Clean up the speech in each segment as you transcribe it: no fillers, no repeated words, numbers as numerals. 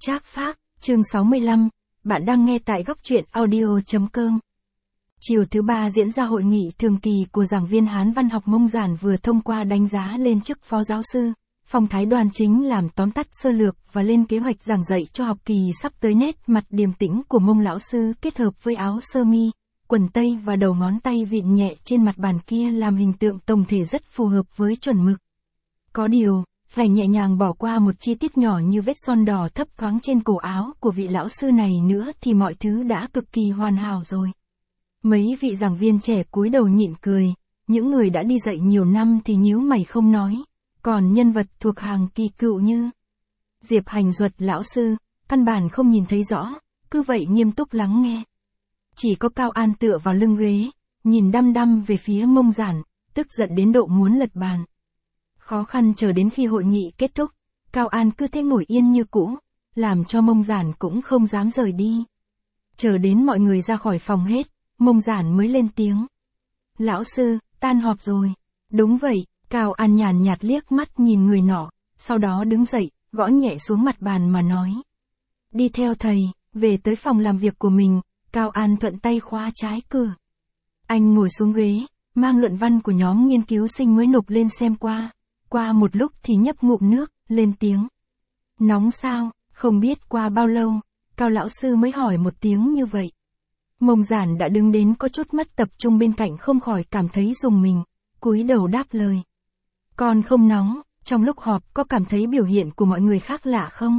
Trác Phác, chương 65, bạn đang nghe tại góc truyện audio.com. Chiều thứ ba diễn ra hội nghị thường kỳ của giảng viên Hán văn học Mông Giản vừa thông qua đánh giá lên chức phó giáo sư. Phong thái đoan chính làm tóm tắt sơ lược và lên kế hoạch giảng dạy cho học kỳ sắp tới. Nét mặt điềm tĩnh của Mông lão sư kết hợp với áo sơ mi, quần tây và đầu ngón tay vịn nhẹ trên mặt bàn kia làm hình tượng tổng thể rất phù hợp với chuẩn mực. Có điều, phải nhẹ nhàng bỏ qua một chi tiết nhỏ như vết son đỏ thấp thoáng trên cổ áo của vị lão sư này nữa thì mọi thứ đã cực kỳ hoàn hảo rồi. Mấy vị giảng viên trẻ cúi đầu nhịn cười, những người đã đi dạy nhiều năm thì nhíu mày không nói, còn nhân vật thuộc hàng kỳ cựu như Diệp Hành Duật lão sư, căn bản không nhìn thấy rõ, cứ vậy nghiêm túc lắng nghe. Chỉ có Cao An tựa vào lưng ghế, nhìn đăm đăm về phía Mông Giản, tức giận đến độ muốn lật bàn. Khó khăn chờ đến khi hội nghị kết thúc, Cao An cứ thế ngồi yên như cũ, làm cho Mông Giản cũng không dám rời đi. Chờ đến mọi người ra khỏi phòng hết, Mông Giản mới lên tiếng. Lão sư, tan họp rồi. Đúng vậy, Cao An nhàn nhạt liếc mắt nhìn người nọ, sau đó đứng dậy, gõ nhẹ xuống mặt bàn mà nói. Đi theo thầy, về tới phòng làm việc của mình, Cao An thuận tay khóa trái cửa. Anh ngồi xuống ghế, mang luận văn của nhóm nghiên cứu sinh mới nộp lên xem qua. Qua một lúc thì nhấp ngụm nước, lên tiếng. Nóng sao, không biết qua bao lâu, Cao lão sư mới hỏi một tiếng như vậy. Mông Giản đã đứng đến có chút mất tập trung bên cạnh không khỏi cảm thấy rùng mình, cúi đầu đáp lời. Con không nóng, trong lúc họp có cảm thấy biểu hiện của mọi người khác lạ không?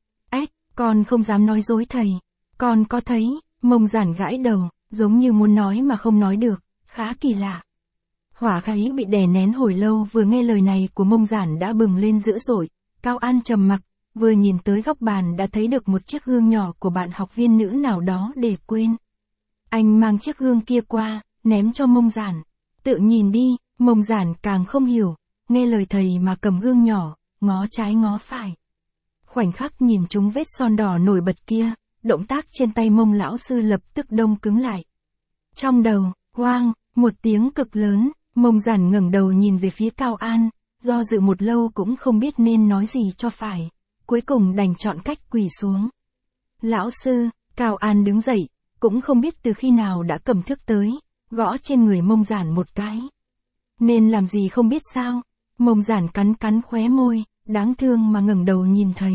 Con không dám nói dối thầy, con có thấy, Mông Giản gãi đầu, giống như muốn nói mà không nói được, khá kỳ lạ. Hỏa khí bị đè nén hồi lâu vừa nghe lời này của Mông Giản đã bừng lên dữ dội. Cao An trầm mặc, vừa nhìn tới góc bàn đã thấy được một chiếc gương nhỏ của bạn học viên nữ nào đó để quên. Anh mang chiếc gương kia qua, ném cho Mông Giản. Tự nhìn đi, Mông Giản càng không hiểu, nghe lời thầy mà cầm gương nhỏ, ngó trái ngó phải. Khoảnh khắc nhìn trúng vết son đỏ nổi bật kia, động tác trên tay Mông lão sư lập tức đông cứng lại. Trong đầu, hoang, một tiếng cực lớn. Mông Giản ngẩng đầu nhìn về phía Cao An, do dự một lâu cũng không biết nên nói gì cho phải, cuối cùng đành chọn cách quỳ xuống. Lão sư, Cao An đứng dậy, cũng không biết từ khi nào đã cầm thước tới, gõ trên người Mông Giản một cái. Nên làm gì không biết sao, Mông Giản cắn cắn khóe môi, đáng thương mà ngẩng đầu nhìn thầy.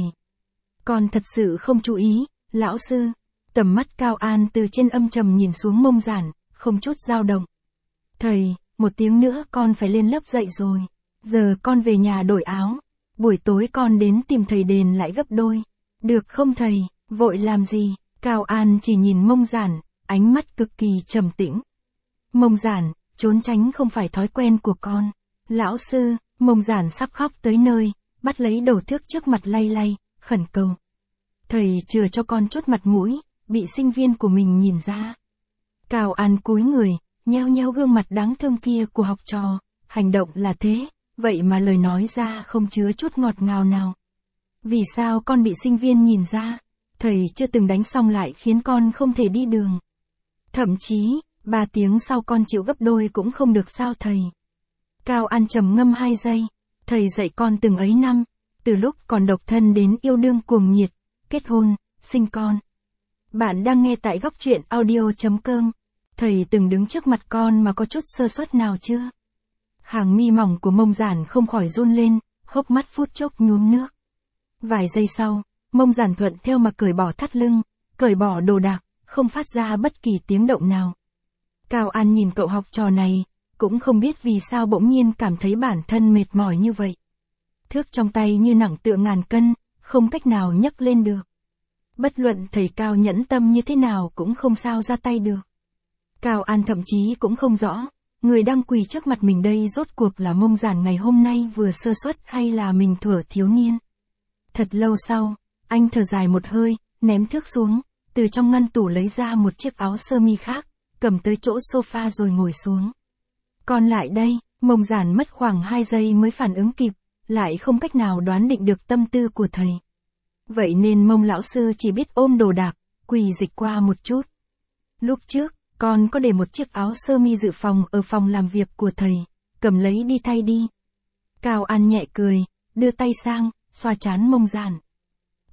Con thật sự không chú ý, lão sư. Tầm mắt Cao An từ trên âm trầm nhìn xuống Mông Giản, không chút dao động. Thầy, một tiếng nữa con phải lên lớp dạy rồi. Giờ con về nhà đổi áo. Buổi tối con đến tìm thầy đền lại gấp đôi. Được không thầy, vội làm gì? Cao An chỉ nhìn Mông Giản, ánh mắt cực kỳ trầm tĩnh. Mông Giản, trốn tránh không phải thói quen của con. Lão sư, Mông Giản sắp khóc tới nơi, bắt lấy đầu thước trước mặt lay lay, khẩn cầu. Thầy chừa cho con chút mặt mũi, bị sinh viên của mình nhìn ra. Cao An cúi người, nheo nheo gương mặt đáng thương kia của học trò, hành động là thế, vậy mà lời nói ra không chứa chút ngọt ngào nào. Vì sao con bị sinh viên nhìn ra? Thầy chưa từng đánh xong lại khiến con không thể đi đường. Thậm chí, 3 tiếng sau con chịu gấp đôi cũng không được sao thầy. Cao An trầm ngâm 2 giây, thầy dạy con từng ấy năm, từ lúc còn độc thân đến yêu đương cuồng nhiệt, kết hôn, sinh con. Bạn đang nghe tại góc truyện audio.com. Thầy từng đứng trước mặt con mà có chút sơ suất nào chưa? Hàng mi mỏng của Mông Giản không khỏi run lên, hốc mắt phút chốc nhuốm nước. Vài giây sau, Mông Giản thuận theo mà cởi bỏ thắt lưng, cởi bỏ đồ đạc, không phát ra bất kỳ tiếng động nào. Cao An nhìn cậu học trò này, cũng không biết vì sao bỗng nhiên cảm thấy bản thân mệt mỏi như vậy. Thước trong tay như nặng tựa ngàn cân, không cách nào nhấc lên được. Bất luận thầy Cao nhẫn tâm như thế nào cũng không sao ra tay được. Cao An thậm chí cũng không rõ, người đang quỳ trước mặt mình đây rốt cuộc là Mông Giản ngày hôm nay vừa sơ suất hay là mình thuở thiếu niên. Thật lâu sau, anh thở dài một hơi, ném thước xuống, từ trong ngăn tủ lấy ra một chiếc áo sơ mi khác, cầm tới chỗ sofa rồi ngồi xuống. Còn lại đây, Mông Giản mất khoảng 2 giây mới phản ứng kịp, lại không cách nào đoán định được tâm tư của thầy. Vậy nên Mông lão sư chỉ biết ôm đồ đạc, quỳ dịch qua một chút. Lúc trước, con có để một chiếc áo sơ mi dự phòng ở phòng làm việc của thầy, cầm lấy đi thay đi. Cao An nhẹ cười, đưa tay sang, xoa trán Mông Giản.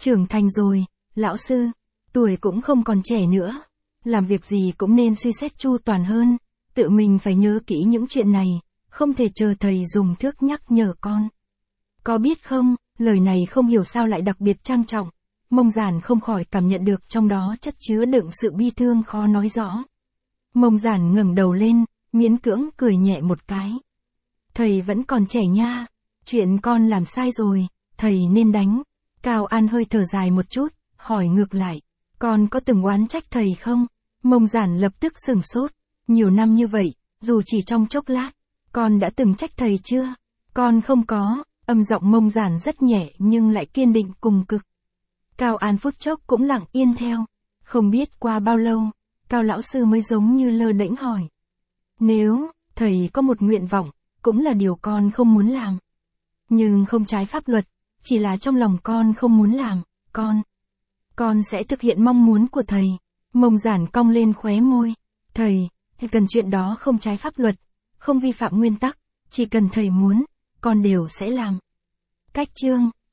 Trưởng thành rồi, lão sư, tuổi cũng không còn trẻ nữa. Làm việc gì cũng nên suy xét chu toàn hơn, tự mình phải nhớ kỹ những chuyện này, không thể chờ thầy dùng thước nhắc nhở con. Có biết không, lời này không hiểu sao lại đặc biệt trang trọng. Mông Giản không khỏi cảm nhận được trong đó chất chứa đựng sự bi thương khó nói rõ. Mông Giản ngẩng đầu lên, miễn cưỡng cười nhẹ một cái. Thầy vẫn còn trẻ nha, chuyện con làm sai rồi, thầy nên đánh. Cao An hơi thở dài một chút, hỏi ngược lại, con có từng oán trách thầy không? Mông Giản lập tức sửng sốt, nhiều năm như vậy, dù chỉ trong chốc lát, con đã từng trách thầy chưa? Con không có, âm giọng Mông Giản rất nhẹ nhưng lại kiên định cùng cực. Cao An phút chốc cũng lặng yên theo, không biết qua bao lâu, Cao lão sư mới giống như lơ đễnh hỏi. Nếu, thầy có một nguyện vọng, cũng là điều con không muốn làm. Nhưng không trái pháp luật, chỉ là trong lòng con không muốn làm, con sẽ thực hiện mong muốn của thầy. Mông Giản cong lên khóe môi. Thầy, cần chuyện đó không trái pháp luật, không vi phạm nguyên tắc, chỉ cần thầy muốn, con đều sẽ làm. Cách chương